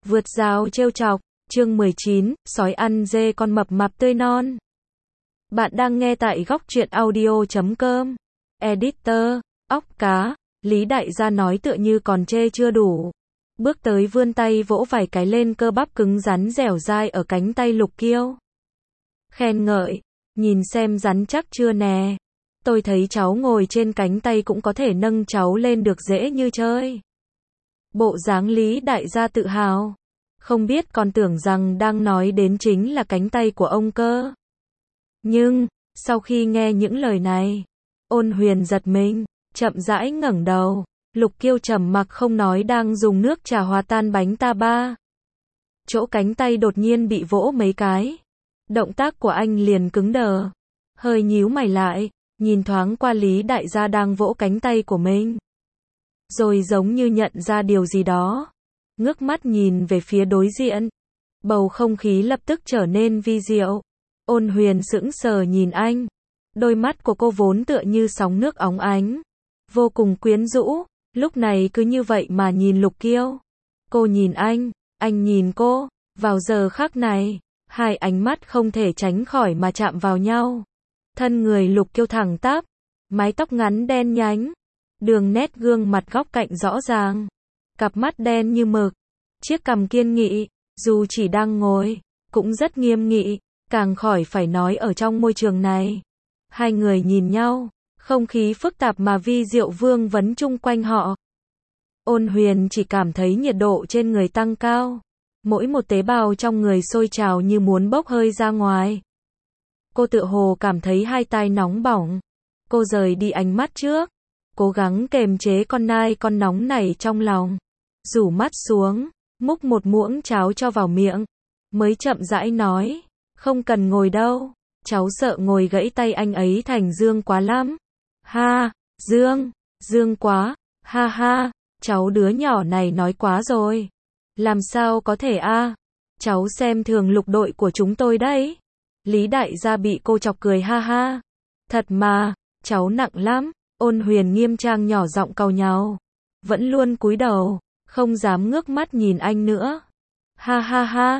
Vượt rào trêu chọc, chương 19, sói ăn dê con mập mạp tươi non. Bạn đang nghe tại góc truyện audio.com. Editor, óc cá, Lý Đại gia nói tựa như còn chê chưa đủ. Bước tới vươn tay vỗ vài cái lên cơ bắp cứng rắn dẻo dai ở cánh tay Lục Kiêu. Khen ngợi, nhìn xem rắn chắc chưa nè. Tôi thấy cháu ngồi trên cánh tay cũng có thể nâng cháu lên được dễ như chơi. Bộ dáng Lý Đại gia tự hào. Không biết còn tưởng rằng đang nói đến chính là cánh tay của ông cơ. Nhưng, sau khi nghe những lời này, Ôn Huyền giật mình, chậm rãi ngẩng đầu. Lục Kiêu trầm mặc không nói đang dùng nước trà hòa tan bánh ta ba. Chỗ cánh tay đột nhiên bị vỗ mấy cái. Động tác của anh liền cứng đờ. Hơi nhíu mày lại, nhìn thoáng qua Lý Đại gia đang vỗ cánh tay của mình. Rồi giống như nhận ra điều gì đó. Ngước mắt nhìn về phía đối diện. Bầu không khí lập tức trở nên vi diệu. Ôn Huyền sững sờ nhìn anh. Đôi mắt của cô vốn tựa như sóng nước óng ánh. Vô cùng quyến rũ. Lúc này cứ như vậy mà nhìn Lục Kiêu. Cô nhìn anh nhìn cô. Vào giờ khắc này, hai ánh mắt không thể tránh khỏi mà chạm vào nhau. Thân người Lục Kiêu thẳng tắp. Mái tóc ngắn đen nhánh. Đường nét gương mặt góc cạnh rõ ràng. Cặp mắt đen như mực. Chiếc cằm kiên nghị, dù chỉ đang ngồi, cũng rất nghiêm nghị, càng khỏi phải nói ở trong môi trường này. Hai người nhìn nhau, không khí phức tạp mà vi diệu vương vấn chung quanh họ. Ôn Huyền chỉ cảm thấy nhiệt độ trên người tăng cao. Mỗi một tế bào trong người sôi trào như muốn bốc hơi ra ngoài. Cô tựa hồ cảm thấy hai tai nóng bỏng. Cô rời đi ánh mắt trước. Cố gắng kềm chế con nóng này trong lòng. Rủ mắt xuống, múc một muỗng cháo cho vào miệng. Mới chậm rãi nói, không cần ngồi đâu. Cháu sợ ngồi gãy tay anh ấy thành dương quá lắm. Ha, dương quá, ha ha, cháu đứa nhỏ này nói quá rồi. Làm sao có thể a? Cháu xem thường Lục đội của chúng tôi đấy. Lý Đại gia bị cô chọc cười ha ha. Thật mà, cháu nặng lắm. Ôn Huyền nghiêm trang nhỏ giọng cau nhàu. Vẫn luôn cúi đầu, không dám ngước mắt nhìn anh nữa. Ha ha ha,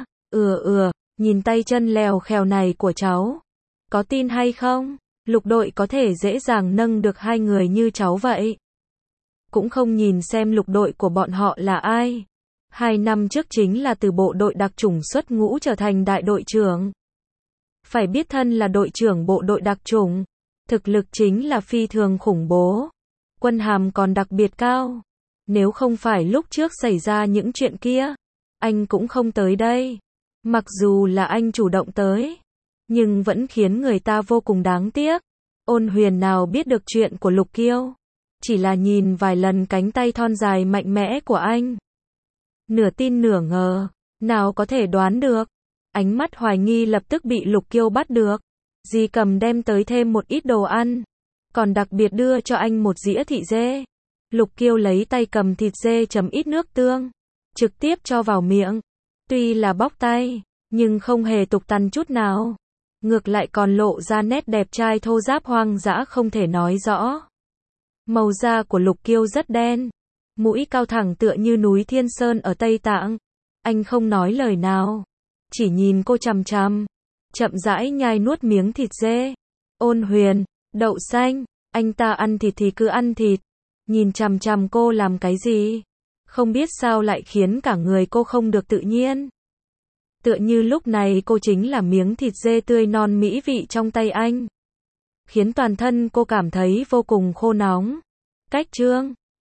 nhìn tay chân lèo khèo này của cháu. Có tin hay không? Lục đội có thể dễ dàng nâng được hai người như cháu vậy. Cũng không nhìn xem lục đội của bọn họ là ai. 2 năm trước chính là từ bộ đội đặc chủng xuất ngũ trở thành đại đội trưởng. Phải biết thân là đội trưởng bộ đội đặc chủng. Thực lực chính là phi thường khủng bố. Quân hàm còn đặc biệt cao. Nếu không phải lúc trước xảy ra những chuyện kia, anh cũng không tới đây. Mặc dù là anh chủ động tới, nhưng vẫn khiến người ta vô cùng đáng tiếc. Ôn Huyền nào biết được chuyện của Lục Kiêu. Chỉ là nhìn vài lần cánh tay thon dài mạnh mẽ của anh. Nửa tin nửa ngờ, nào có thể đoán được. Ánh mắt hoài nghi lập tức bị Lục Kiêu bắt được. Dì cầm đem tới thêm một ít đồ ăn. Còn đặc biệt đưa cho anh một dĩa thịt dê. Lục Kiêu lấy tay cầm thịt dê chấm ít nước tương. Trực tiếp cho vào miệng. Tuy là bóc tay, nhưng không hề tục tằn chút nào. Ngược lại còn lộ ra nét đẹp trai thô ráp hoang dã không thể nói rõ. Màu da của Lục Kiêu rất đen. Mũi cao thẳng tựa như núi Thiên Sơn ở Tây Tạng. Anh không nói lời nào. Chỉ nhìn cô chằm chằm. Chậm rãi nhai nuốt miếng thịt dê. Ôn Huyền, đậu xanh, anh ta ăn thịt thì cứ ăn thịt. Nhìn chằm chằm cô làm cái gì? Không biết sao lại khiến cả người cô không được tự nhiên. Tựa như lúc này cô chính là miếng thịt dê tươi non mỹ vị trong tay anh. Khiến toàn thân cô cảm thấy vô cùng khô nóng. Cách chương